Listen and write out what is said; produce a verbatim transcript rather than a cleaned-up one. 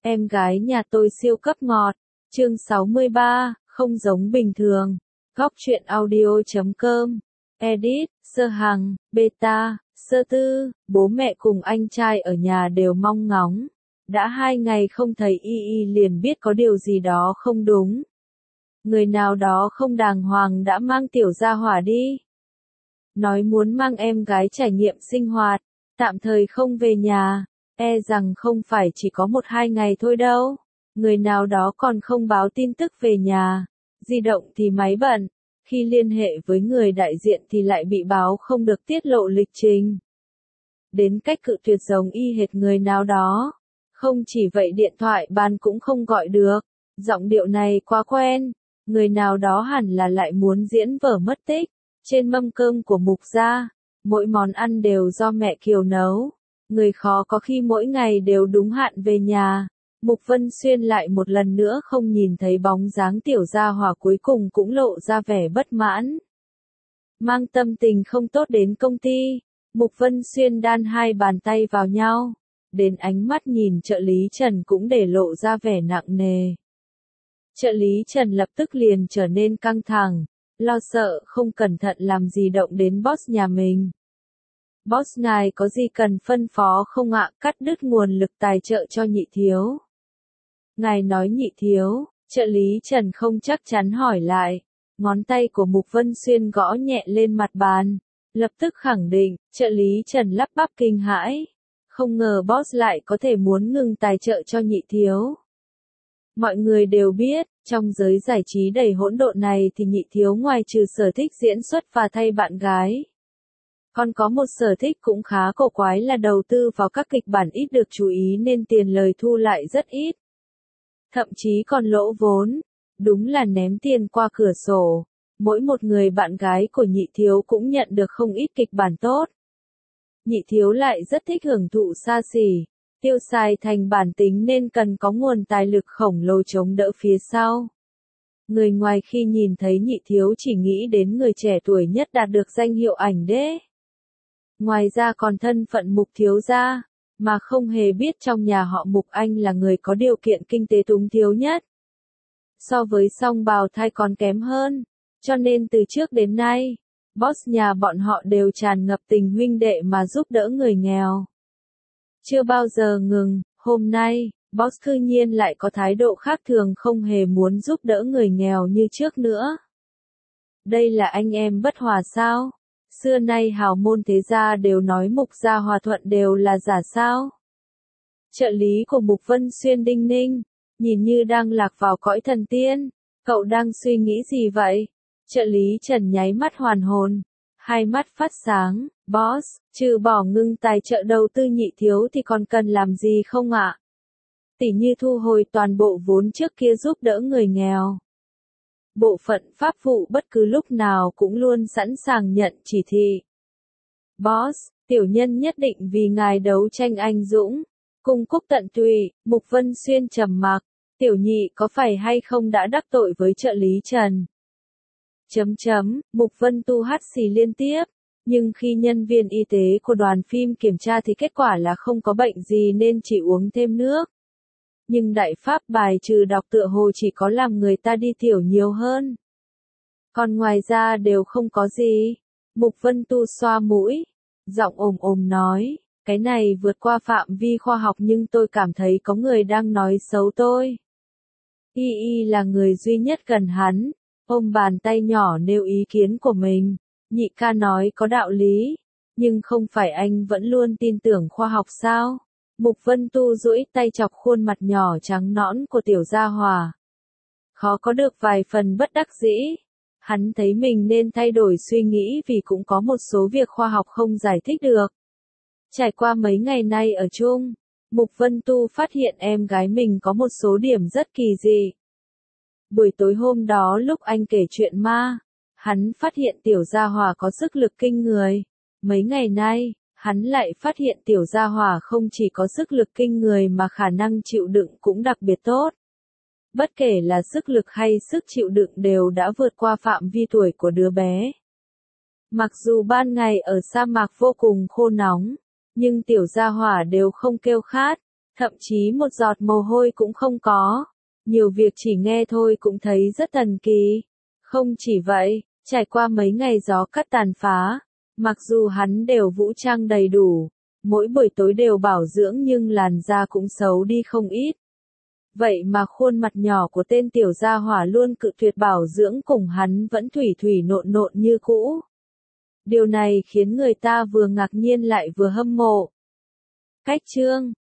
Em gái nhà tôi siêu cấp ngọt. Chương sáu mươi ba, không giống bình thường. Góc truyện audio chấm com. Edit, Sơ Hằng, Beta, Sơ Tư, bố mẹ cùng anh trai ở nhà đều mong ngóng. Đã hai ngày không thấy Y Y liền biết có điều gì đó không đúng. Người nào đó không đàng hoàng đã mang tiểu gia hỏa đi. Nói muốn mang em gái trải nghiệm sinh hoạt, tạm thời không về nhà, e rằng không phải chỉ có một hai ngày thôi đâu. Người nào đó còn không báo tin tức về nhà, di động thì máy bận, khi liên hệ với người đại diện thì lại bị báo không được tiết lộ lịch trình. Đến cách cự tuyệt giống y hệt người nào đó. Không chỉ vậy điện thoại bàn cũng không gọi được, giọng điệu này quá quen, người nào đó hẳn là lại muốn diễn vở mất tích. Trên mâm cơm của Mục gia, mỗi món ăn đều do mẹ Kiều nấu, người khó có khi mỗi ngày đều đúng hạn về nhà. Mục Vân Xuyên lại một lần nữa không nhìn thấy bóng dáng tiểu gia hỏa, cuối cùng cũng lộ ra vẻ bất mãn. Mang tâm tình không tốt đến công ty, Mục Vân Xuyên đan hai bàn tay vào nhau, đến ánh mắt nhìn trợ lý Trần cũng để lộ ra vẻ nặng nề. Trợ lý Trần lập tức liền trở nên căng thẳng, lo sợ không cẩn thận làm gì động đến boss nhà mình. Boss ngài có gì cần phân phó không ạ? Cắt đứt nguồn lực tài trợ cho nhị thiếu. Ngài nói nhị thiếu, trợ lý Trần không chắc chắn hỏi lại. Ngón tay của Mục Vân Xuyên gõ nhẹ lên mặt bàn, lập tức khẳng định. Trợ lý Trần lắp bắp kinh hãi, không ngờ boss lại có thể muốn ngừng tài trợ cho nhị thiếu. Mọi người đều biết, trong giới giải trí đầy hỗn độn này thì nhị thiếu ngoài trừ sở thích diễn xuất và thay bạn gái, còn có một sở thích cũng khá cổ quái là đầu tư vào các kịch bản ít được chú ý nên tiền lời thu lại rất ít. Thậm chí còn lỗ vốn, đúng là ném tiền qua cửa sổ. Mỗi một người bạn gái của nhị thiếu cũng nhận được không ít kịch bản tốt. Nhị thiếu lại rất thích hưởng thụ xa xỉ, tiêu xài thành bản tính nên cần có nguồn tài lực khổng lồ chống đỡ phía sau. Người ngoài khi nhìn thấy nhị thiếu chỉ nghĩ đến người trẻ tuổi nhất đạt được danh hiệu ảnh đế. Ngoài ra còn thân phận Mục thiếu gia, mà không hề biết trong nhà họ Mục anh là người có điều kiện kinh tế túng thiếu nhất. So với song bào thai còn kém hơn, cho nên từ trước đến nay, boss nhà bọn họ đều tràn ngập tình huynh đệ mà giúp đỡ người nghèo. Chưa bao giờ ngừng, hôm nay, boss cư nhiên lại có thái độ khác thường, không hề muốn giúp đỡ người nghèo như trước nữa. Đây là anh em bất hòa sao? Xưa nay hào môn thế gia đều nói Mục gia hòa thuận đều là giả sao? Trợ lý của Mục Vân Xuyên đinh ninh, nhìn như đang lạc vào cõi thần tiên. Cậu đang suy nghĩ gì vậy? Trợ lý Trần nháy mắt hoàn hồn, hai mắt phát sáng. Boss, trừ bỏ ngưng tài trợ đầu tư nhị thiếu thì còn cần làm gì không ạ? Tỉ như thu hồi toàn bộ vốn trước kia giúp đỡ người nghèo. Bộ phận pháp vụ bất cứ lúc nào cũng luôn sẵn sàng nhận chỉ thị. Boss, tiểu nhân nhất định vì ngài đấu tranh anh dũng, cung cúc tận tụy. Mục Vân Xuyên trầm mặc, tiểu nhị có phải hay không đã đắc tội với trợ lý Trần? Chấm chấm, Mục Vân tu hắt xì liên tiếp, nhưng khi nhân viên y tế của đoàn phim kiểm tra thì kết quả là không có bệnh gì nên chỉ uống thêm nước. Nhưng đại pháp bài trừ độc tựa hồ chỉ có làm người ta đi tiểu nhiều hơn. Còn ngoài ra đều không có gì. Mục Vân tu xoa mũi, giọng ồm ồm nói, cái này vượt qua phạm vi khoa học nhưng tôi cảm thấy có người đang nói xấu tôi. Y Y là người duy nhất gần hắn, ôm bàn tay nhỏ nêu ý kiến của mình. Nhị ca nói có đạo lý, nhưng không phải anh vẫn luôn tin tưởng khoa học sao? Mục Vân tu duỗi tay chọc khuôn mặt nhỏ trắng nõn của tiểu gia hỏa. Khó có được vài phần bất đắc dĩ. Hắn thấy mình nên thay đổi suy nghĩ vì cũng có một số việc khoa học không giải thích được. Trải qua mấy ngày nay ở chung, Mục Vân tu phát hiện em gái mình có một số điểm rất kỳ dị. Buổi tối hôm đó lúc anh kể chuyện ma, hắn phát hiện tiểu gia hỏa có sức lực kinh người. Mấy ngày nay, hắn lại phát hiện tiểu gia hỏa không chỉ có sức lực kinh người mà khả năng chịu đựng cũng đặc biệt tốt. Bất kể là sức lực hay sức chịu đựng đều đã vượt qua phạm vi tuổi của đứa bé. Mặc dù ban ngày ở sa mạc vô cùng khô nóng, nhưng tiểu gia hỏa đều không kêu khát, thậm chí một giọt mồ hôi cũng không có. Nhiều việc chỉ nghe thôi cũng thấy rất thần kỳ. Không chỉ vậy, trải qua mấy ngày gió cắt tàn phá, mặc dù hắn đều vũ trang đầy đủ, mỗi buổi tối đều bảo dưỡng nhưng làn da cũng xấu đi không ít. Vậy mà khuôn mặt nhỏ của tên tiểu gia hỏa luôn cự tuyệt bảo dưỡng cùng hắn vẫn thủy thủy nộn nộn như cũ. Điều này khiến người ta vừa ngạc nhiên lại vừa hâm mộ. Cách chương